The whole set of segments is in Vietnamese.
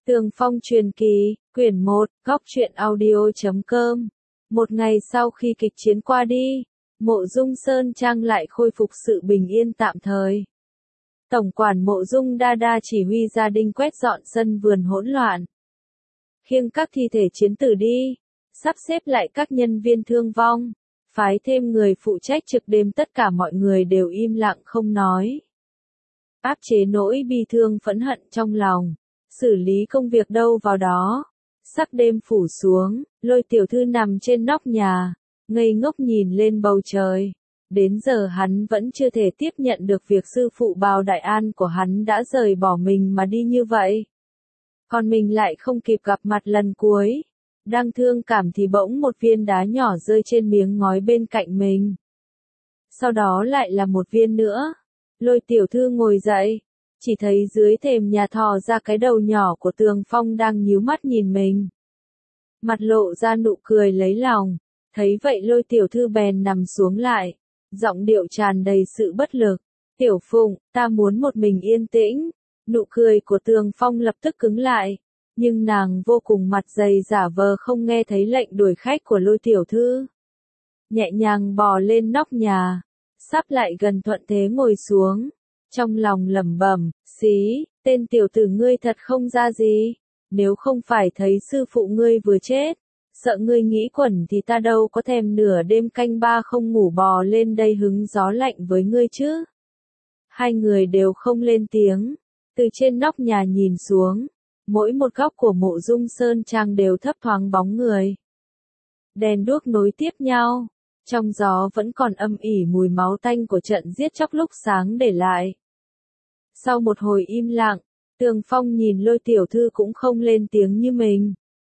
Tường Phong truyền kỳ, quyển 1, góc truyện audio.com. Một ngày sau khi kịch chiến qua đi, Mộ Dung Sơn Trang lại khôi phục sự bình yên tạm thời. Tổng quản Mộ Dung Đa Đa chỉ huy gia đình quét dọn sân vườn hỗn loạn, khiêng các thi thể chiến tử đi, sắp xếp lại các nhân viên thương vong, phái thêm người phụ trách trực đêm. Tất cả mọi người đều im lặng không nói, áp chế nỗi bi thương phẫn hận trong lòng, xử lý công việc đâu vào đó. Sắc đêm phủ xuống, Lôi tiểu thư nằm trên nóc nhà, ngây ngốc nhìn lên bầu trời. Đến giờ hắn vẫn chưa thể tiếp nhận được việc sư phụ Bào Đại An của hắn đã rời bỏ mình mà đi như vậy. Còn mình lại không kịp gặp mặt lần cuối. Đang thương cảm thì bỗng một viên đá nhỏ rơi trên miếng ngói bên cạnh mình. Sau đó lại là một viên nữa. Lôi tiểu thư ngồi dậy, chỉ thấy dưới thềm nhà thò ra cái đầu nhỏ của Tường Phong đang nhíu mắt nhìn mình. Mặt lộ ra nụ cười lấy lòng, thấy vậy Lôi tiểu thư bèn nằm xuống lại, giọng điệu tràn đầy sự bất lực. Tiểu Phụng, ta muốn một mình yên tĩnh. Nụ cười của Tường Phong lập tức cứng lại, nhưng nàng vô cùng mặt dày giả vờ không nghe thấy lệnh đuổi khách của Lôi tiểu thư. Nhẹ nhàng bò lên nóc nhà, sắp lại gần thuận thế ngồi xuống. Trong lòng lẩm bẩm, xí, tên tiểu tử ngươi thật không ra gì. Nếu không phải thấy sư phụ ngươi vừa chết, sợ ngươi nghĩ quẩn thì ta đâu có thèm nửa đêm canh ba không ngủ bò lên đây hứng gió lạnh với ngươi chứ. Hai người đều không lên tiếng, từ trên nóc nhà nhìn xuống, mỗi một góc của Mộ Dung Sơn Trang đều thấp thoáng bóng người. Đèn đuốc nối tiếp nhau, trong gió vẫn còn âm ỉ mùi máu tanh của trận giết chóc lúc sáng để lại. Sau một hồi im lặng, Tường Phong nhìn Lôi tiểu thư cũng không lên tiếng như mình.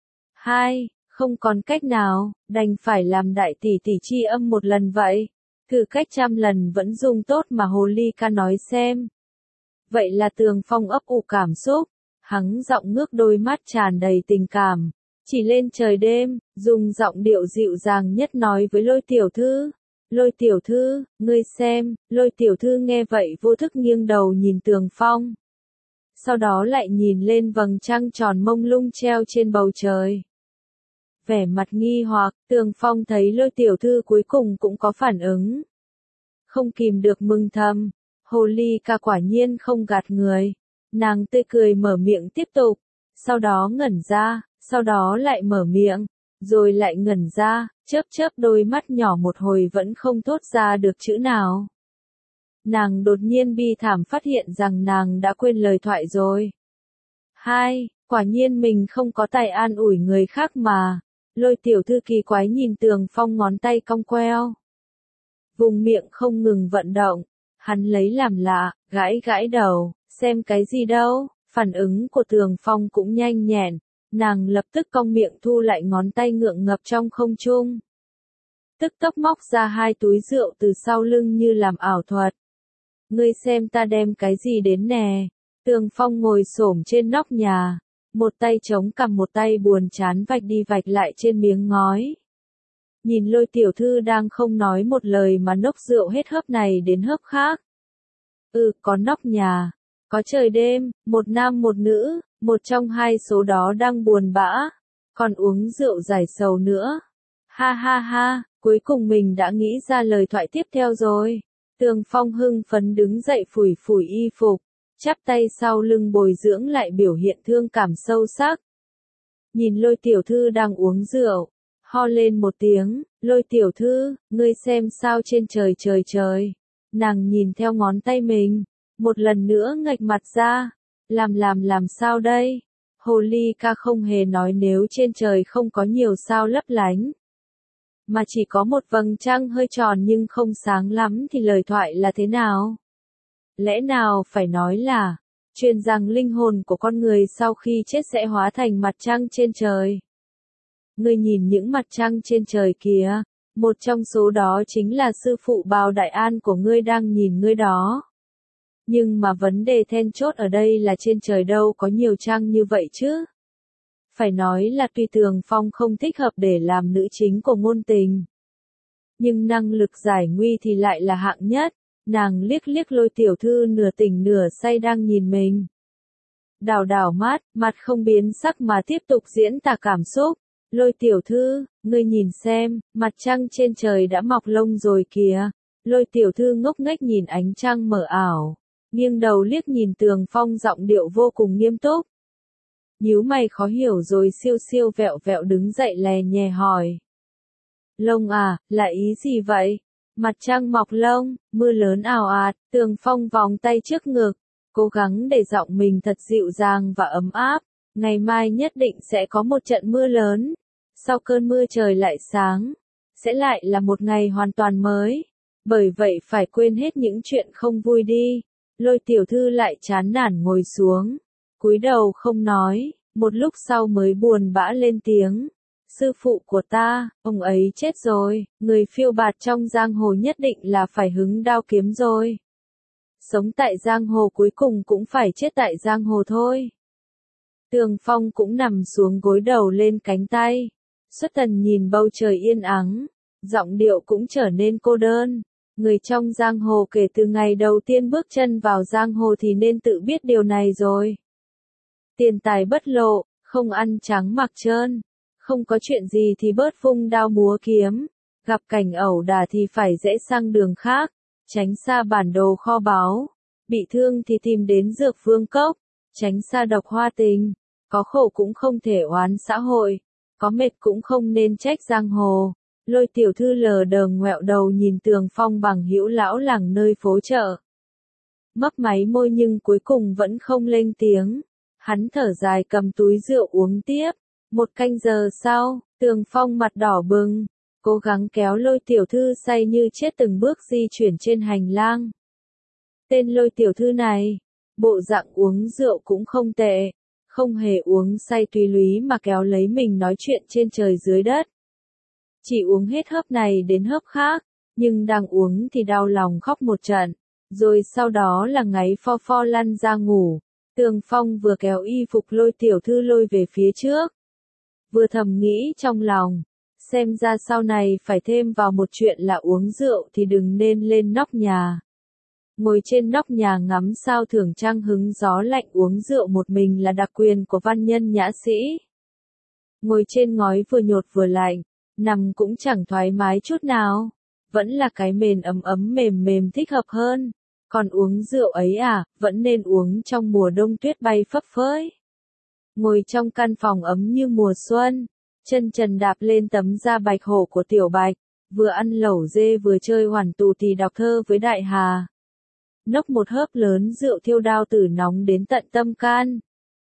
Không còn cách nào, đành phải làm đại tỷ tỷ tri âm một lần vậy. Thử cách 100 lần vẫn dùng tốt mà hồ ly ca nói xem. Vậy là Tường Phong ấp ủ cảm xúc, hắng giọng ngước đôi mắt tràn đầy tình cảm, chỉ lên trời đêm, dùng giọng điệu dịu dàng nhất nói với Lôi tiểu thư. Lôi tiểu thư, ngươi xem. Lôi tiểu thư nghe vậy vô thức nghiêng đầu nhìn Tường Phong. Sau đó lại nhìn lên vầng trăng tròn mông lung treo trên bầu trời. Vẻ mặt nghi hoặc, Tường Phong thấy Lôi tiểu thư cuối cùng cũng có phản ứng. Không kìm được mừng thầm, hồ ly ca quả nhiên không gạt người. Nàng tươi cười mở miệng tiếp tục, sau đó ngẩn ra, sau đó lại mở miệng, rồi lại ngẩn ra, chớp đôi mắt nhỏ một hồi vẫn không thốt ra được chữ nào. Nàng đột nhiên bi thảm phát hiện rằng nàng đã quên lời thoại rồi. Quả nhiên mình không có tài an ủi người khác mà. Lôi tiểu thư kỳ quái nhìn Tường Phong ngón tay cong queo, vùng miệng không ngừng vận động. Hắn lấy làm lạ, gãi đầu, xem cái gì đâu. Phản ứng của Tường Phong cũng nhanh nhẹn, nàng lập tức cong miệng thu lại ngón tay ngượng ngập trong không trung. Tức tốc móc ra 2 túi rượu từ sau lưng như làm ảo thuật. Ngươi xem ta đem cái gì đến nè. Tường Phong ngồi xổm trên nóc nhà, một tay chống cằm một tay buồn chán vạch đi vạch lại trên miếng ngói. Nhìn Lôi tiểu thư đang không nói một lời mà nốc rượu hết hớp này đến hớp khác. Có nóc nhà, có trời đêm, một nam một nữ, một trong hai số đó đang buồn bã, còn uống rượu giải sầu nữa. Ha, cuối cùng mình đã nghĩ ra lời thoại tiếp theo rồi. Tường Phong hưng phấn đứng dậy phủi y phục, chắp tay sau lưng bồi dưỡng lại biểu hiện thương cảm sâu sắc. Nhìn Lôi tiểu thư đang uống rượu, ho lên một tiếng, Lôi tiểu thư, ngươi xem sao trên trời. Nàng nhìn theo ngón tay mình, một lần nữa ngạch mặt ra, làm sao đây? Hồ ly ca không hề nói nếu trên trời không có nhiều sao lấp lánh, mà chỉ có một vầng trăng hơi tròn nhưng không sáng lắm thì lời thoại là thế nào? Lẽ nào phải nói là, truyền rằng linh hồn của con người sau khi chết sẽ hóa thành mặt trăng trên trời. Ngươi nhìn những mặt trăng trên trời kìa, một trong số đó chính là sư phụ Bào Đại An của ngươi đang nhìn ngươi đó. Nhưng mà vấn đề then chốt ở đây là trên trời đâu có nhiều trăng như vậy chứ. Phải nói là tuy Tường Phong không thích hợp để làm nữ chính của ngôn tình, nhưng năng lực giải nguy thì lại là hạng nhất. Nàng liếc Lôi tiểu thư nửa tỉnh nửa say đang nhìn mình. đảo đảo mắt, mặt không biến sắc mà tiếp tục diễn tả cảm xúc. Lôi tiểu thư, ngươi nhìn xem, mặt trăng trên trời đã mọc lông rồi kìa. Lôi tiểu thư ngốc nghếch nhìn ánh trăng mờ ảo, nghiêng đầu liếc nhìn Tường Phong, giọng điệu vô cùng nghiêm túc. Nhíu mày khó hiểu rồi siêu siêu vẹo vẹo đứng dậy lè nhè hỏi. Lông à, là ý gì vậy? Mặt trăng mọc lông, mưa lớn ào ạt, Tường Phong vòng tay trước ngực, cố gắng để giọng mình thật dịu dàng và ấm áp. Ngày mai nhất định sẽ có một trận mưa lớn. Sau cơn mưa trời lại sáng. Sẽ lại là một ngày hoàn toàn mới. Bởi vậy phải quên hết những chuyện không vui đi. Lôi tiểu thư lại chán nản ngồi xuống. Cúi đầu không nói. Một lúc sau mới buồn bã lên tiếng. Sư phụ của ta, ông ấy chết rồi. Người phiêu bạt trong giang hồ nhất định là phải hứng đao kiếm rồi. Sống tại giang hồ cuối cùng cũng phải chết tại giang hồ thôi. Tường Phong cũng nằm xuống gối đầu lên cánh tay. Xuất thần nhìn bầu trời yên ắng. Giọng điệu cũng trở nên cô đơn. Người trong giang hồ kể từ ngày đầu tiên bước chân vào giang hồ thì nên tự biết điều này rồi. Tiền tài bất lộ, không ăn trắng mặc trơn. Không có chuyện gì thì bớt vung đao múa kiếm. Gặp cảnh ẩu đả thì phải rẽ sang đường khác. Tránh xa bản đồ kho báu. Bị thương thì tìm đến dược vương cốc. Tránh xa độc hoa tình. Có khổ cũng không thể oán xã hội. Có mệt cũng không nên trách giang hồ. Lôi tiểu thư lờ đờ ngoẹo đầu nhìn Tường Phong bằng hữu lão làng nơi phố chợ. Mấp máy môi nhưng cuối cùng vẫn không lên tiếng. Hắn thở dài cầm túi rượu uống tiếp. Một canh giờ sau, Tường Phong mặt đỏ bừng. Cố gắng kéo lôi tiểu thư say như chết từng bước di chuyển trên hành lang. Tên lôi tiểu thư này, bộ dạng uống rượu cũng không tệ. Không hề uống say tùy lúy mà kéo lấy mình nói chuyện trên trời dưới đất. Chỉ uống hết hớp này đến hớp khác, nhưng đang uống thì đau lòng khóc một trận. Rồi sau đó là ngáy pho pho lăn ra ngủ. Tường Phong vừa kéo y phục lôi tiểu thư lôi về phía trước. Vừa thầm nghĩ trong lòng. Xem ra sau này phải thêm vào một chuyện là uống rượu thì đừng nên lên nóc nhà. Ngồi trên nóc nhà ngắm sao thưởng trăng hứng gió lạnh uống rượu một mình là đặc quyền của văn nhân nhã sĩ. Ngồi trên ngói vừa nhột vừa lạnh, nằm cũng chẳng thoải mái chút nào. Vẫn là cái mền ấm ấm mềm mềm thích hợp hơn. Còn uống rượu ấy à, vẫn nên uống trong mùa đông tuyết bay phấp phới. Ngồi trong căn phòng ấm như mùa xuân, chân trần đạp lên tấm da bạch hổ của Tiểu Bạch, vừa ăn lẩu dê vừa chơi hoàn tù tì đọc thơ với Đại Hà. Nốc một hớp lớn rượu thiêu đao từ nóng đến tận tâm can.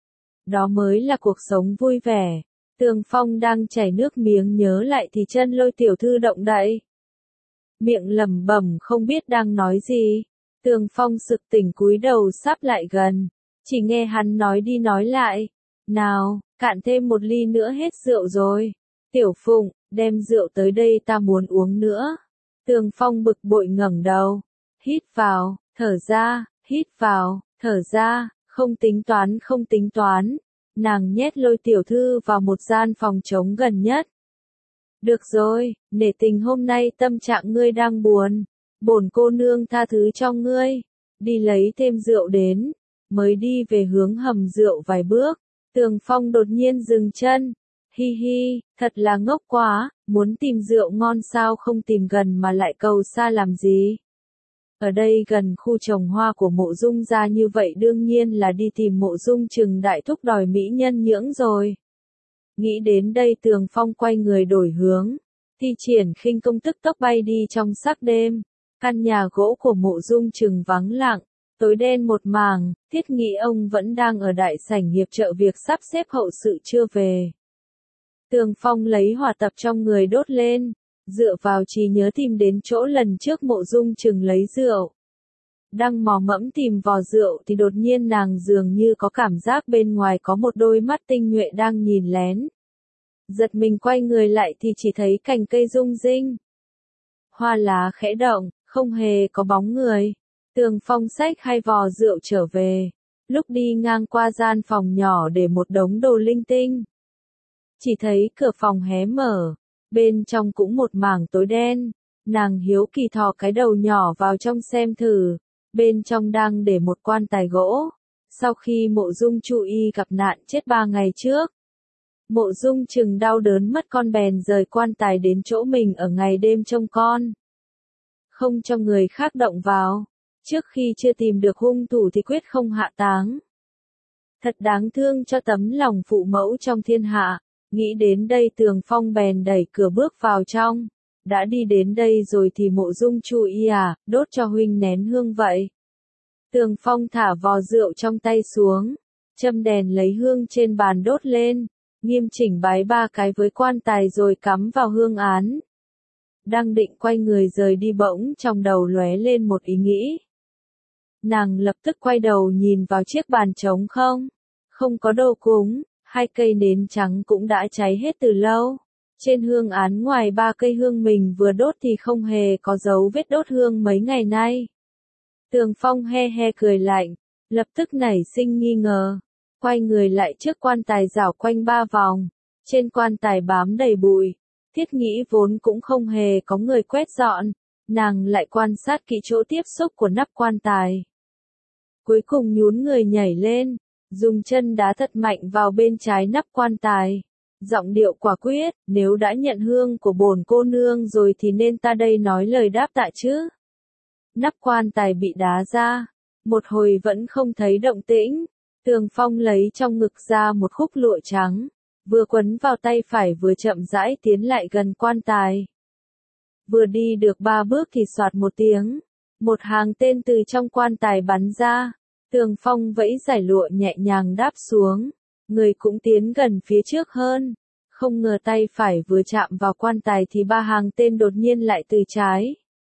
Đó mới là cuộc sống vui vẻ. Tường Phong đang chảy nước miếng nhớ lại thì chân lôi tiểu thư động đậy. Miệng lẩm bẩm không biết đang nói gì. Tường Phong sực tỉnh cúi đầu sắp lại gần. Chỉ nghe hắn nói đi nói lại. Nào, cạn thêm một ly nữa hết rượu rồi. Tiểu Phụng, đem rượu tới đây ta muốn uống nữa. Tường Phong bực bội ngẩng đầu. Hít vào, thở ra, hít vào, thở ra, không tính toán không tính toán. Nàng nhét lôi tiểu thư vào một gian phòng trống gần nhất. Được rồi, nể tình hôm nay tâm trạng ngươi đang buồn. Bổn cô nương tha thứ cho ngươi. Đi lấy thêm rượu đến. Mới đi về hướng hầm rượu vài bước. Tường Phong đột nhiên dừng chân. Hi hi, thật là ngốc quá. Muốn tìm rượu ngon sao không tìm gần mà lại cầu xa làm gì. Ở đây gần khu trồng hoa của Mộ Dung gia như vậy đương nhiên là đi tìm Mộ Dung Trừng đại thúc đòi mỹ nhân nhưỡng rồi. Nghĩ đến đây Tường Phong quay người đổi hướng, thi triển khinh công tức tốc bay đi trong sắc đêm. Căn nhà gỗ của Mộ Dung Trừng vắng lặng, tối đen một màng, thiết nghĩ ông vẫn đang ở đại sảnh hiệp trợ việc sắp xếp hậu sự chưa về. Tường Phong lấy hỏa tập trong người đốt lên. Dựa vào trí nhớ tìm đến chỗ lần trước Mộ Dung Trừng lấy rượu. Đang mò mẫm tìm vò rượu thì đột nhiên nàng dường như có cảm giác bên ngoài có một đôi mắt tinh nhuệ đang nhìn lén. Giật mình quay người lại thì chỉ thấy cành cây rung rinh. Hoa lá khẽ động, không hề có bóng người. Tường Phong xách hai vò rượu trở về. Lúc đi ngang qua gian phòng nhỏ để một đống đồ linh tinh. Chỉ thấy cửa phòng hé mở. Bên trong cũng một mảng tối đen. Nàng hiếu kỳ thò cái đầu nhỏ vào trong xem thử. Bên trong đang để một quan tài gỗ. Sau khi Mộ Dung Chu Y gặp nạn chết 3 ngày trước, Mộ Dung Trừng đau đớn mất con bèn rời quan tài đến chỗ mình ở ngày đêm trông con. Không cho người khác động vào, trước khi chưa tìm được hung thủ thì quyết không hạ táng. Thật đáng thương cho tấm lòng phụ mẫu trong thiên hạ. Nghĩ đến đây Tường Phong bèn đẩy cửa bước vào trong. Đã đi đến đây rồi thì Mộ Dung Chu Y à, đốt cho huynh nén hương vậy. Tường Phong thả vò rượu trong tay xuống, châm đèn lấy hương trên bàn đốt lên, nghiêm chỉnh bái 3 cái với quan tài rồi cắm vào hương án. Đang định quay người rời đi bỗng trong đầu lóe lên một ý nghĩ. Nàng lập tức quay đầu nhìn vào chiếc bàn trống không có đồ cúng, 2 cây nến trắng cũng đã cháy hết từ lâu. Trên hương án ngoài 3 cây hương mình vừa đốt thì không hề có dấu vết đốt hương mấy ngày nay. Tường Phong he he cười lạnh, lập tức nảy sinh nghi ngờ, quay người lại trước quan tài rảo quanh 3 vòng, trên quan tài bám đầy bụi, thiết nghĩ vốn cũng không hề có người quét dọn, nàng lại quan sát kỹ chỗ tiếp xúc của nắp quan tài. Cuối cùng nhún người nhảy lên, dùng chân đá thật mạnh vào bên trái nắp quan tài. Giọng điệu quả quyết, nếu đã nhận hương của bổn cô nương rồi thì nên ta đây nói lời đáp tạ chứ. Nắp quan tài bị đá ra, một hồi vẫn không thấy động tĩnh. Tường Phong lấy trong ngực ra một khúc lụa trắng, vừa quấn vào tay phải vừa chậm rãi tiến lại gần quan tài. Vừa đi được 3 bước thì soạt một tiếng, một hàng tên từ trong quan tài bắn ra. Tường Phong vẫy giải lụa nhẹ nhàng đáp xuống, người cũng tiến gần phía trước hơn. Không ngờ tay phải vừa chạm vào quan tài thì 3 hàng tên đột nhiên lại từ trái,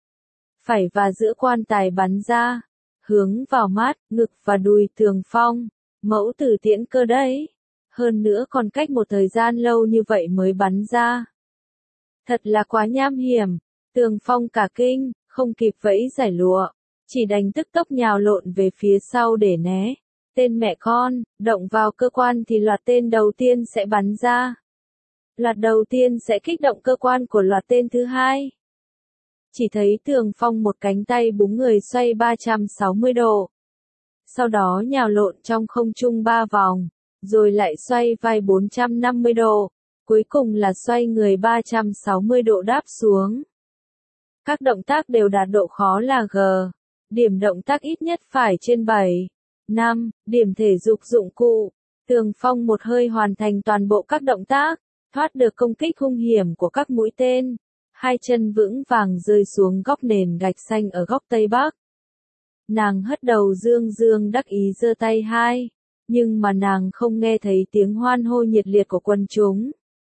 phải và giữa quan tài bắn ra, hướng vào mắt, ngực và đùi Tường Phong. Mẫu tử tiễn cơ đấy. Hơn nữa còn cách một thời gian lâu như vậy mới bắn ra. Thật là quá nham hiểm. Tường Phong cả kinh, không kịp vẫy giải lụa, chỉ đành tức tốc nhào lộn về phía sau để né. Tên mẹ con, động vào cơ quan thì loạt tên đầu tiên sẽ bắn ra. Loạt đầu tiên sẽ kích động cơ quan của loạt tên thứ hai. Chỉ thấy Tường Phong một cánh tay búng người xoay 360 độ. Sau đó nhào lộn trong không trung 3 vòng, rồi lại xoay vai 450 độ, cuối cùng là xoay người 360 độ đáp xuống. Các động tác đều đạt độ khó là G. Điểm động tác ít nhất phải trên 7, 5, điểm thể dục dụng cụ. Tường Phong một hơi hoàn thành toàn bộ các động tác, thoát được công kích hung hiểm của các mũi tên. 2 chân vững vàng rơi xuống góc nền gạch xanh ở góc Tây Bắc. Nàng hất đầu dương dương đắc ý giơ tay 2, nhưng mà nàng không nghe thấy tiếng hoan hô nhiệt liệt của quần chúng.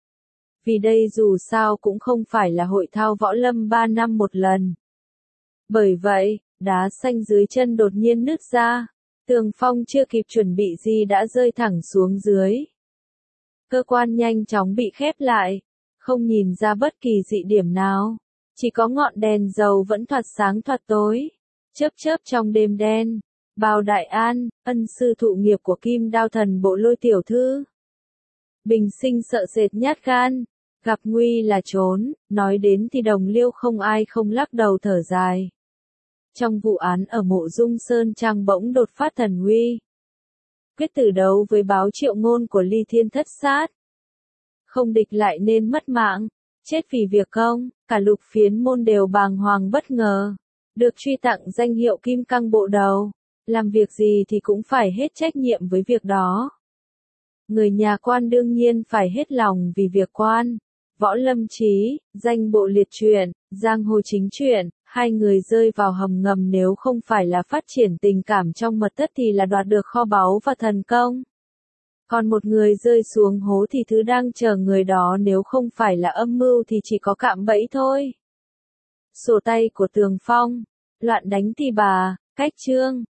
Vì đây dù sao cũng không phải là hội thao võ lâm 3 năm một lần. Bởi vậy, đá xanh dưới chân đột nhiên nứt ra, Tường Phong chưa kịp chuẩn bị gì đã rơi thẳng xuống dưới. Cơ quan nhanh chóng bị khép lại, không nhìn ra bất kỳ dị điểm nào, chỉ có ngọn đèn dầu vẫn thoạt sáng thoạt tối, chớp chớp trong đêm đen. Bào Đại An, ân sư thụ nghiệp của Kim Đao Thần Bộ Lôi tiểu thư. Bình sinh sợ sệt nhát gan, gặp nguy là trốn, nói đến thì đồng liêu không ai không lắc đầu thở dài. Trong vụ án ở Mộ Dung Sơn Trang bỗng đột phát thần uy. Quyết tử đấu với báo Triệu Ngôn của Ly Thiên thất sát. Không địch lại nên mất mạng, chết vì việc công, cả Lục Phiến môn đều bàng hoàng bất ngờ. Được truy tặng danh hiệu Kim Cang Bộ Đầu, làm việc gì thì cũng phải hết trách nhiệm với việc đó. Người nhà quan đương nhiên phải hết lòng vì việc quan. Võ Lâm Chí, danh bộ liệt truyện, giang hồ chính truyện, 2 người rơi vào hầm ngầm nếu không phải là phát triển tình cảm trong mật thất thì là đoạt được kho báu và thần công. Còn một người rơi xuống hố thì thứ đang chờ người đó nếu không phải là âm mưu thì chỉ có cạm bẫy thôi. Sổ tay của Tường Phong, loạn đánh thì bà, cách chương.